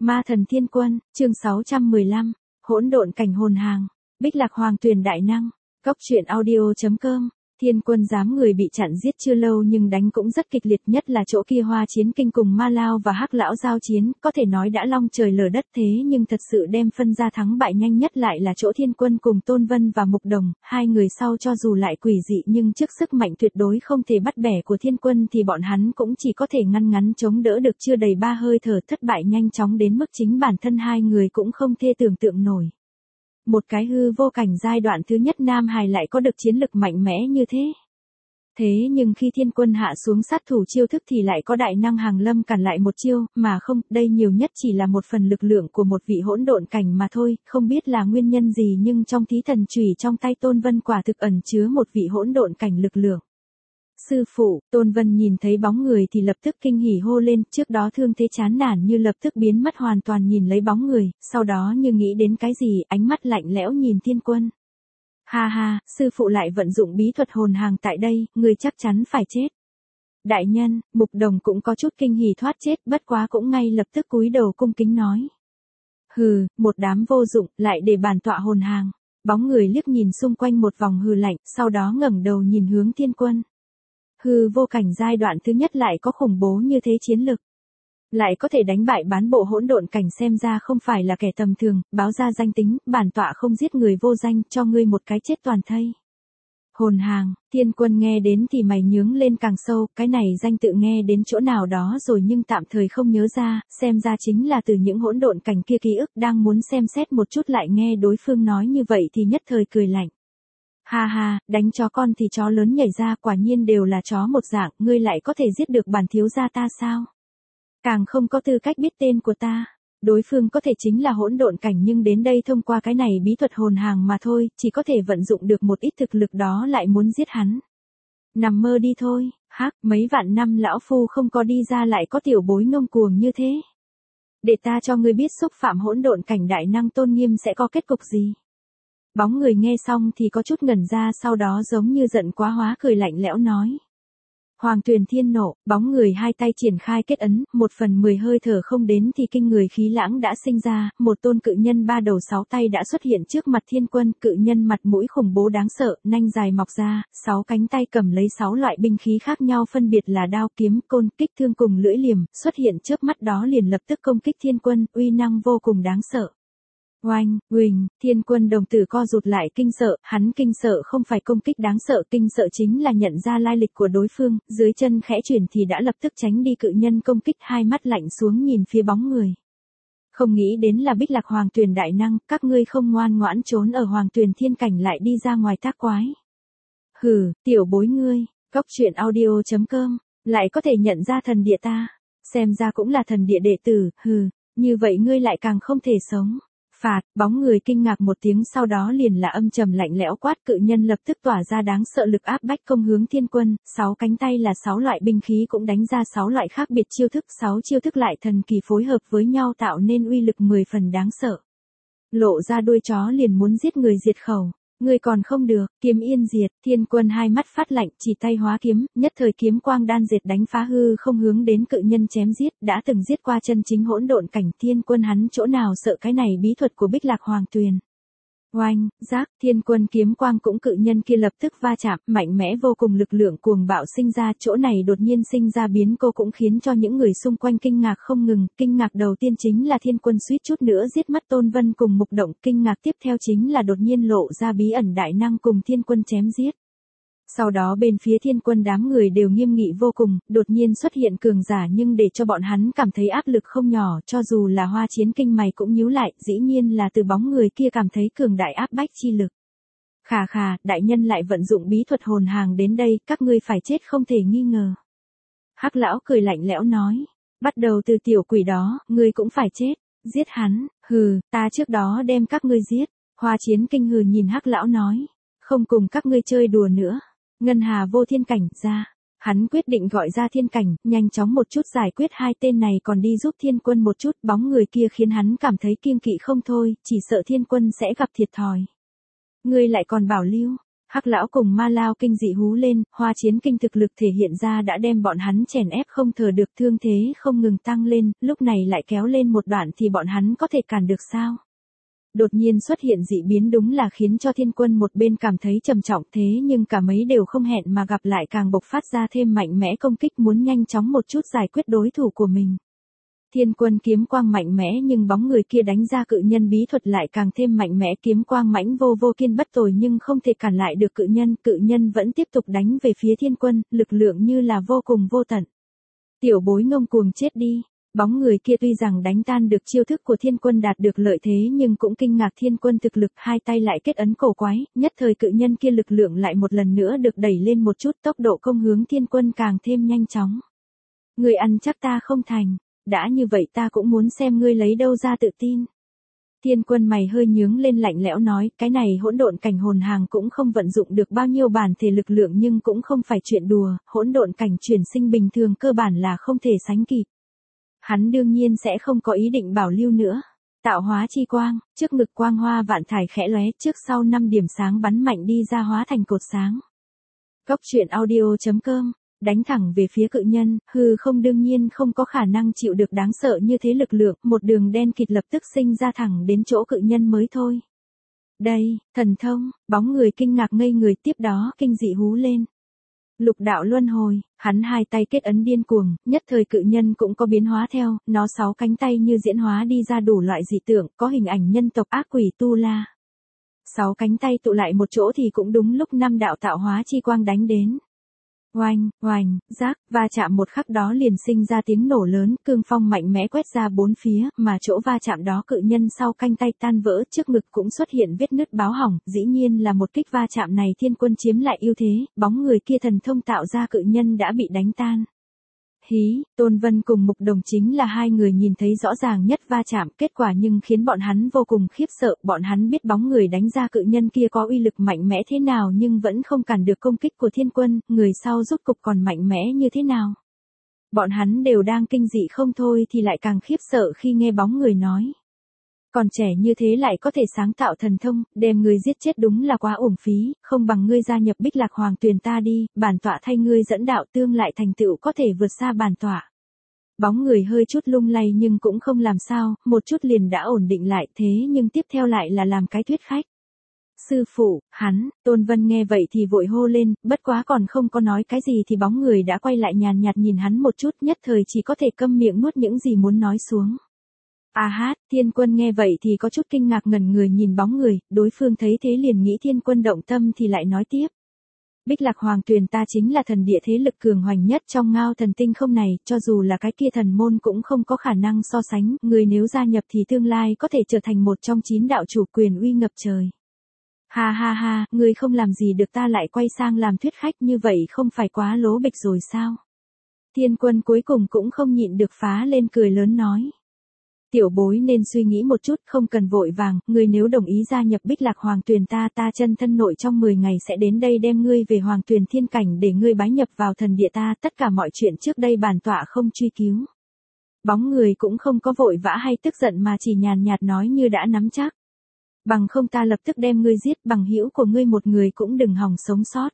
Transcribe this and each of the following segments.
Ma thần thiên quân, chương 615, hỗn độn cảnh hồn hàng, Bích Lạc Hoàng Tuyền đại năng, Cốc truyện audio.com. Thiên quân giám người bị chặn giết chưa lâu nhưng đánh cũng rất kịch liệt, nhất là chỗ kia Hoa Chiến Kinh cùng Ma Lao và Hắc Lão giao chiến, có thể nói đã long trời lở đất, thế nhưng thật sự đem phân ra thắng bại nhanh nhất lại là chỗ Thiên Quân cùng Tôn Vân và Mục Đồng, hai người sau cho dù lại quỷ dị nhưng trước sức mạnh tuyệt đối không thể bắt bẻ của Thiên Quân thì bọn hắn cũng chỉ có thể ngăn ngắn chống đỡ được chưa đầy 3 hơi thở, thất bại nhanh chóng đến mức chính bản thân hai người cũng không thể tưởng tượng nổi. Một cái hư vô cảnh giai đoạn thứ nhất Nam Hải lại có được chiến lực mạnh mẽ như thế. Thế nhưng khi Thiên Quân hạ xuống sát thủ chiêu thức thì lại có đại năng Hàng Lâm cản lại một chiêu, mà không, đây nhiều nhất chỉ là một phần lực lượng của một vị hỗn độn cảnh mà thôi, không biết là nguyên nhân gì nhưng trong thí thần chùy trong tay Tôn Vân quả thực ẩn chứa một vị hỗn độn cảnh lực lượng. Sư phụ, Tôn Vân nhìn thấy bóng người thì lập tức kinh hỉ hô lên, trước đó thương thế chán nản như lập tức biến mất hoàn toàn nhìn lấy bóng người, sau đó như nghĩ đến cái gì, ánh mắt lạnh lẽo nhìn Thiên Quân. Ha ha, sư phụ lại vận dụng bí thuật hồn hàng tại đây, người chắc chắn phải chết. Đại nhân, Mục Đồng cũng có chút kinh hỉ thoát chết, bất quá cũng ngay lập tức cúi đầu cung kính nói. Hừ, một đám vô dụng, lại để bản tọa hồn hàng. Bóng người liếc nhìn xung quanh một vòng hừ lạnh, sau đó ngẩng đầu nhìn hướng Thiên Quân. Hư vô cảnh giai đoạn thứ nhất lại có khủng bố như thế chiến lực. Lại có thể đánh bại bán bộ hỗn độn cảnh, xem ra không phải là kẻ tầm thường, báo ra danh tính, bản tọa không giết người vô danh, cho ngươi một cái chết toàn thây. Hồn hàng, Thiên Quân nghe đến thì mày nhướng lên càng sâu, cái này danh tự nghe đến chỗ nào đó rồi nhưng tạm thời không nhớ ra, xem ra chính là từ những hỗn độn cảnh kia ký ức, đang muốn xem xét một chút lại nghe đối phương nói như vậy thì nhất thời cười lạnh. Ha ha, đánh chó con thì chó lớn nhảy ra, quả nhiên đều là chó một dạng, ngươi lại có thể giết được bản thiếu gia ta sao? Càng không có tư cách biết tên của ta. Đối phương có thể chính là hỗn độn cảnh nhưng đến đây thông qua cái này bí thuật hồn hàng mà thôi, chỉ có thể vận dụng được một ít thực lực đó lại muốn giết hắn. Nằm mơ đi thôi, hắc, mấy vạn năm lão phu không có đi ra lại có tiểu bối ngông cuồng như thế. Để ta cho ngươi biết xúc phạm hỗn độn cảnh đại năng tôn nghiêm sẽ có kết cục gì. Bóng người nghe xong thì có chút ngẩn ra, sau đó giống như giận quá hóa cười lạnh lẽo nói. Hoàng Tuyền thiên nộ, bóng người hai tay triển khai kết ấn, 1/10 hơi thở không đến thì kinh người khí lãng đã sinh ra, một tôn cự nhân 3 đầu 6 tay đã xuất hiện trước mặt Thiên Quân, cự nhân mặt mũi khủng bố đáng sợ, nanh dài mọc ra, 6 cánh tay cầm lấy 6 loại binh khí khác nhau phân biệt là đao, kiếm, côn, kích thương cùng lưỡi liềm, xuất hiện trước mắt đó liền lập tức công kích Thiên Quân, uy năng vô cùng đáng sợ. Oanh, uỳnh, Thiên Quân đồng tử co rụt lại kinh sợ, hắn kinh sợ không phải công kích đáng sợ, kinh sợ chính là nhận ra lai lịch của đối phương, dưới chân khẽ chuyển thì đã lập tức tránh đi cự nhân công kích, hai mắt lạnh xuống nhìn phía bóng người. Không nghĩ đến là Bích Lạc Hoàng Tuyền đại năng, các ngươi không ngoan ngoãn trốn ở Hoàng Tuyền thiên cảnh lại đi ra ngoài tác quái. Hừ, tiểu bối ngươi, Cốc truyện audio.com, lại có thể nhận ra thần địa ta, xem ra cũng là thần địa đệ tử, hừ, như vậy ngươi lại càng không thể sống. Phạt, bóng người kinh ngạc một tiếng sau đó liền là âm trầm lạnh lẽo quát, cự nhân lập tức tỏa ra đáng sợ lực áp bách công hướng Thiên Quân, 6 cánh tay là 6 loại binh khí cũng đánh ra 6 loại khác biệt chiêu thức, 6 chiêu thức lại thần kỳ phối hợp với nhau tạo nên uy lực 10 phần đáng sợ. Lộ ra đuôi chó liền muốn giết người diệt khẩu. Người còn không được, kiếm yên diệt, Thiên Quân hai mắt phát lạnh, chỉ tay hóa kiếm, nhất thời kiếm quang đan diệt đánh phá hư không hướng đến cự nhân chém giết, đã từng giết qua chân chính hỗn độn cảnh, Thiên Quân hắn chỗ nào sợ cái này bí thuật của Bích Lạc Hoàng Tuyền. Oanh, giác, Thiên Quân kiếm quang cũng cự nhân kia lập tức va chạm, mạnh mẽ vô cùng lực lượng cuồng bạo sinh ra, chỗ này đột nhiên sinh ra biến cô cũng khiến cho những người xung quanh kinh ngạc không ngừng, kinh ngạc đầu tiên chính là Thiên Quân suýt chút nữa giết mất Tôn Vân cùng Mục Động, kinh ngạc tiếp theo chính là đột nhiên lộ ra bí ẩn đại năng cùng Thiên Quân chém giết. Sau đó bên phía Thiên Quân đám người đều nghiêm nghị vô cùng, đột nhiên xuất hiện cường giả nhưng để cho bọn hắn cảm thấy áp lực không nhỏ, cho dù là Hoa Chiến Kinh mày cũng nhíu lại, dĩ nhiên là từ bóng người kia cảm thấy cường đại áp bách chi lực. Khà khà, đại nhân lại vận dụng bí thuật hồn hàng đến đây, các ngươi phải chết không thể nghi ngờ. Hắc lão cười lạnh lẽo nói, bắt đầu từ tiểu quỷ đó, ngươi cũng phải chết, giết hắn, hừ, ta trước đó đem các ngươi giết. Hoa Chiến Kinh hừ nhìn Hắc lão nói, không cùng các ngươi chơi đùa nữa. Ngân Hà vô thiên cảnh ra, hắn quyết định gọi ra thiên cảnh, nhanh chóng một chút giải quyết hai tên này còn đi giúp Thiên Quân một chút, bóng người kia khiến hắn cảm thấy kiêng kỵ không thôi, chỉ sợ Thiên Quân sẽ gặp thiệt thòi. Ngươi lại còn bảo lưu, Hắc lão cùng Ma Lao kinh dị hú lên, Hoa Chiến Kinh thực lực thể hiện ra đã đem bọn hắn chèn ép không thở được, thương thế không ngừng tăng lên, lúc này lại kéo lên một đoạn thì bọn hắn có thể cản được sao? Đột nhiên xuất hiện dị biến đúng là khiến cho Thiên Quân một bên cảm thấy trầm trọng, thế nhưng cả mấy đều không hẹn mà gặp lại càng bộc phát ra thêm mạnh mẽ công kích, muốn nhanh chóng một chút giải quyết đối thủ của mình. Thiên Quân kiếm quang mạnh mẽ nhưng bóng người kia đánh ra cự nhân bí thuật lại càng thêm mạnh mẽ, kiếm quang mãnh vô kiên bất tồi nhưng không thể cản lại được cự nhân vẫn tiếp tục đánh về phía Thiên Quân, lực lượng như là vô cùng vô tận. Tiểu bối ngông cuồng chết đi. Bóng người kia tuy rằng đánh tan được chiêu thức của Thiên Quân đạt được lợi thế nhưng cũng kinh ngạc Thiên Quân thực lực, hai tay lại kết ấn cổ quái, nhất thời cự nhân kia lực lượng lại một lần nữa được đẩy lên một chút, tốc độ công hướng Thiên Quân càng thêm nhanh chóng. Ngươi ăn chắc ta không thành, đã như vậy ta cũng muốn xem ngươi lấy đâu ra tự tin. Thiên Quân mày hơi nhướng lên lạnh lẽo nói, cái này hỗn độn cảnh hồn hàng cũng không vận dụng được bao nhiêu bản thể lực lượng nhưng cũng không phải chuyện đùa, hỗn độn cảnh chuyển sinh bình thường cơ bản là không thể sánh kịp. Hắn đương nhiên sẽ không có ý định bảo lưu nữa. Tạo hóa chi quang, trước ngực quang hoa vạn thải khẽ lóe, trước sau 5 điểm sáng bắn mạnh đi ra hóa thành cột sáng. Góc truyện audio.com, đánh thẳng về phía cự nhân, hư không đương nhiên không có khả năng chịu được đáng sợ như thế lực lượng, một đường đen kịt lập tức sinh ra thẳng đến chỗ cự nhân mới thôi. Đây, thần thông, bóng người kinh ngạc ngây người, tiếp đó kinh dị hú lên. Lục đạo luân hồi, hắn hai tay kết ấn điên cuồng, nhất thời cự nhân cũng có biến hóa theo, nó 6 cánh tay như diễn hóa đi ra đủ loại dị tượng, có hình ảnh nhân tộc ác quỷ tu la. 6 cánh tay tụ lại một chỗ thì cũng đúng lúc 5 đạo tạo hóa chi quang đánh đến. Oanh, oanh, rác, va chạm một khắc đó liền sinh ra tiếng nổ lớn, cương phong mạnh mẽ quét ra bốn phía, mà chỗ va chạm đó cự nhân sau cánh tay tan vỡ, trước ngực cũng xuất hiện vết nứt báo hỏng, dĩ nhiên là một kích va chạm này Thiên Quân chiếm lại ưu thế, bóng người kia thần thông tạo ra cự nhân đã bị đánh tan. Hí, Tôn Vân cùng Mục Đồng chính là hai người nhìn thấy rõ ràng nhất va chạm, kết quả nhưng khiến bọn hắn vô cùng khiếp sợ, bọn hắn biết bóng người đánh ra cự nhân kia có uy lực mạnh mẽ thế nào nhưng vẫn không cản được công kích của Thiên Quân, người sau rốt cục còn mạnh mẽ như thế nào. Bọn hắn đều đang kinh dị không thôi thì lại càng khiếp sợ khi nghe bóng người nói. Còn trẻ như thế lại có thể sáng tạo thần thông, đem ngươi giết chết đúng là quá uổng phí, không bằng ngươi gia nhập Bích Lạc Hoàng Tuyền ta đi, bản tọa thay ngươi dẫn đạo tương lại thành tựu có thể vượt xa bản tọa. Bóng người hơi chút lung lay nhưng cũng không làm sao, một chút liền đã ổn định lại, thế nhưng tiếp theo lại là làm cái thuyết khách. Sư phụ, hắn, Tôn Vân nghe vậy thì vội hô lên, bất quá còn không có nói cái gì thì bóng người đã quay lại nhàn nhạt nhìn hắn một chút, nhất thời chỉ có thể câm miệng nuốt những gì muốn nói xuống. À hát, Thiên Quân nghe vậy thì có chút kinh ngạc ngẩn người nhìn bóng người, đối phương thấy thế liền nghĩ Thiên Quân động tâm thì lại nói tiếp. Bích Lạc Hoàng Tuyền ta chính là thần địa thế lực cường hoành nhất trong Ngao Thần Tinh không này, cho dù là cái kia thần môn cũng không có khả năng so sánh, người nếu gia nhập thì tương lai có thể trở thành một trong 9 đạo chủ quyền uy ngập trời. Ha ha ha, người không làm gì được ta lại quay sang làm thuyết khách như vậy không phải quá lố bịch rồi sao? Thiên Quân cuối cùng cũng không nhịn được phá lên cười lớn nói. Tiểu bối nên suy nghĩ một chút, không cần vội vàng, ngươi nếu đồng ý gia nhập Bích Lạc Hoàng Tuyền ta chân thân nội trong 10 ngày sẽ đến đây đem ngươi về Hoàng Tuyền Thiên Cảnh để ngươi bái nhập vào thần địa ta, tất cả mọi chuyện trước đây bản tọa không truy cứu. Bóng người cũng không có vội vã hay tức giận mà chỉ nhàn nhạt nói như đã nắm chắc. Bằng không ta lập tức đem ngươi giết, bằng hữu của ngươi một người cũng đừng hòng sống sót.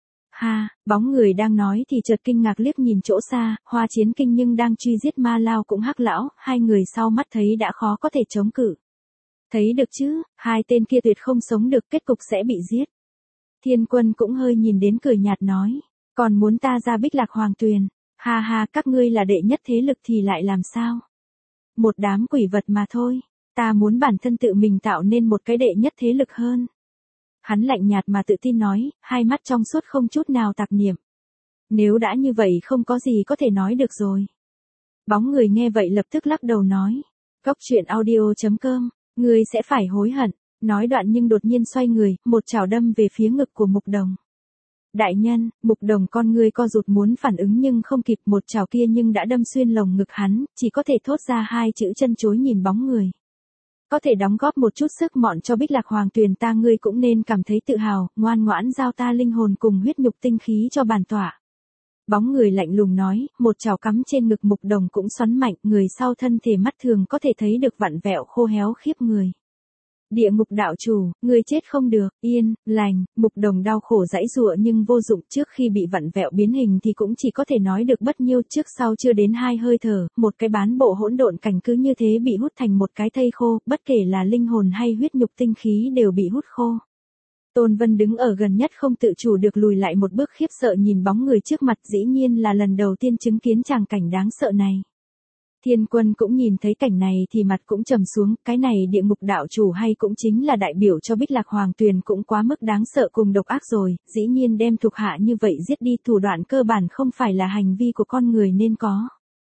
Ha, bóng người đang nói thì chợt kinh ngạc liếc nhìn chỗ xa, Hoa Chiến Kinh nhưng đang truy giết Ma Lao cũng Hắc lão, hai người sau mắt thấy đã khó có thể chống cự. Thấy được chứ, hai tên kia tuyệt không sống được, kết cục sẽ bị giết. Thiên Quân cũng hơi nhìn đến cười nhạt nói, còn muốn ta ra Bích Lạc Hoàng Tuyền, ha ha các ngươi là đệ nhất thế lực thì lại làm sao? Một đám quỷ vật mà thôi, ta muốn bản thân tự mình tạo nên một cái đệ nhất thế lực hơn. Hắn lạnh nhạt mà tự tin nói, hai mắt trong suốt không chút nào tạp niệm. Nếu đã như vậy không có gì có thể nói được rồi. Bóng người nghe vậy lập tức lắc đầu nói. Góc truyện audio.com, ngươi sẽ phải hối hận. Nói đoạn nhưng đột nhiên xoay người, một chảo đâm về phía ngực của Mục Đồng. Đại nhân, Mục Đồng con ngươi co rụt muốn phản ứng nhưng không kịp, một chảo kia nhưng đã đâm xuyên lồng ngực hắn, chỉ có thể thốt ra hai chữ chân chối nhìn bóng người. Có thể đóng góp một chút sức mọn cho Bích Lạc Hoàng Tuyền ta ngươi cũng nên cảm thấy tự hào, ngoan ngoãn giao ta linh hồn cùng huyết nhục tinh khí cho bản tọa. Bóng người lạnh lùng nói, một chảo cắm trên ngực Mục Đồng cũng xoắn mạnh, người sau thân thể mắt thường có thể thấy được vặn vẹo khô héo khiếp người. Địa ngục đạo chủ, ngươi chết không được, yên, lành, Mục Đồng đau khổ giãy giụa nhưng vô dụng, trước khi bị vặn vẹo biến hình thì cũng chỉ có thể nói được bất nhiêu, trước sau chưa đến 2 hơi thở, một cái bán bộ hỗn độn cảnh cứ như thế bị hút thành một cái thây khô, bất kể là linh hồn hay huyết nhục tinh khí đều bị hút khô. Tôn Vân đứng ở gần nhất không tự chủ được lùi lại một bước, khiếp sợ nhìn bóng người trước mặt, dĩ nhiên là lần đầu tiên chứng kiến tràng cảnh đáng sợ này. Thiên Quân cũng nhìn thấy cảnh này thì mặt cũng trầm xuống, cái này địa ngục đạo chủ hay cũng chính là đại biểu cho Bích Lạc Hoàng Tuyền cũng quá mức đáng sợ cùng độc ác rồi, dĩ nhiên đem thuộc hạ như vậy giết đi, thủ đoạn cơ bản không phải là hành vi của con người nên có.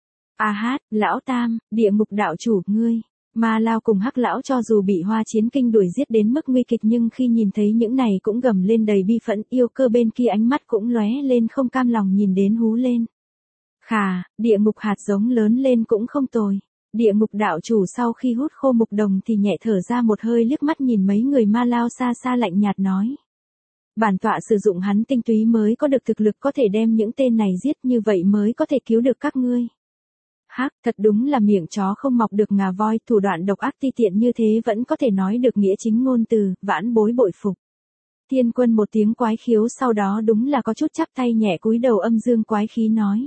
A hát, lão Tam, địa ngục đạo chủ, ngươi. Ma Lao cùng Hắc lão cho dù bị Hoa Chiến Kinh đuổi giết đến mức nguy kịch nhưng khi nhìn thấy những này cũng gầm lên đầy bi phẫn, Yêu Cơ bên kia ánh mắt cũng lóe lên không cam lòng nhìn đến hú lên. Khà, địa ngục hạt giống lớn lên cũng không tồi. Địa ngục đạo chủ sau khi hút khô Mục Đồng thì nhẹ thở ra một hơi, liếc mắt nhìn mấy người Ma Lao xa xa lạnh nhạt nói. Bản tọa sử dụng hắn tinh túy mới có được thực lực có thể đem những tên này giết, như vậy mới có thể cứu được các ngươi. Hắc, thật đúng là miệng chó không mọc được ngà voi, thủ đoạn độc ác ti tiện như thế vẫn có thể nói được nghĩa chính ngôn từ, vãn bối bội phục. Thiên Quân một tiếng quái khiếu sau đó đúng là có chút chắp tay nhẹ cúi đầu âm dương quái khí nói.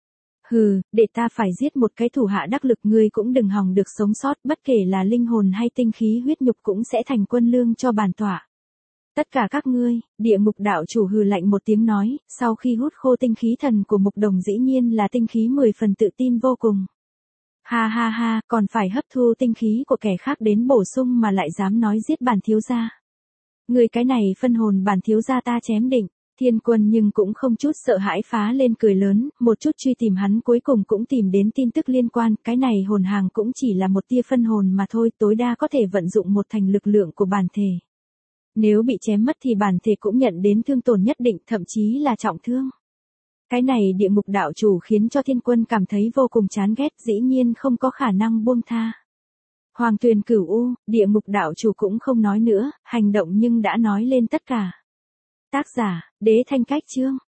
Hừ, để ta phải giết một cái thủ hạ đắc lực, ngươi cũng đừng hòng được sống sót, bất kể là linh hồn hay tinh khí huyết nhục cũng sẽ thành quân lương cho bản tọa. Tất cả các ngươi, địa ngục đạo chủ hừ lạnh một tiếng nói, sau khi hút khô tinh khí thần của Mục Đồng dĩ nhiên là tinh khí 10 phần, tự tin vô cùng. Ha ha ha, còn phải hấp thu tinh khí của kẻ khác đến bổ sung mà lại dám nói giết bản thiếu gia. Người cái này phân hồn bản thiếu gia ta chém định. Thiên Quân nhưng cũng không chút sợ hãi phá lên cười lớn, một chút truy tìm hắn cuối cùng cũng tìm đến tin tức liên quan, cái này hồn hàng cũng chỉ là một tia phân hồn mà thôi, tối đa có thể vận dụng một thành lực lượng của bản thể. Nếu bị chém mất thì bản thể cũng nhận đến thương tổn nhất định, thậm chí là trọng thương. Cái này địa ngục đạo chủ khiến cho Thiên Quân cảm thấy vô cùng chán ghét, dĩ nhiên không có khả năng buông tha. Hoàng Tuyền Cửu U, địa ngục đạo chủ cũng không nói nữa, hành động nhưng đã nói lên tất cả. Tác giả, Đế Thanh Cách Chương.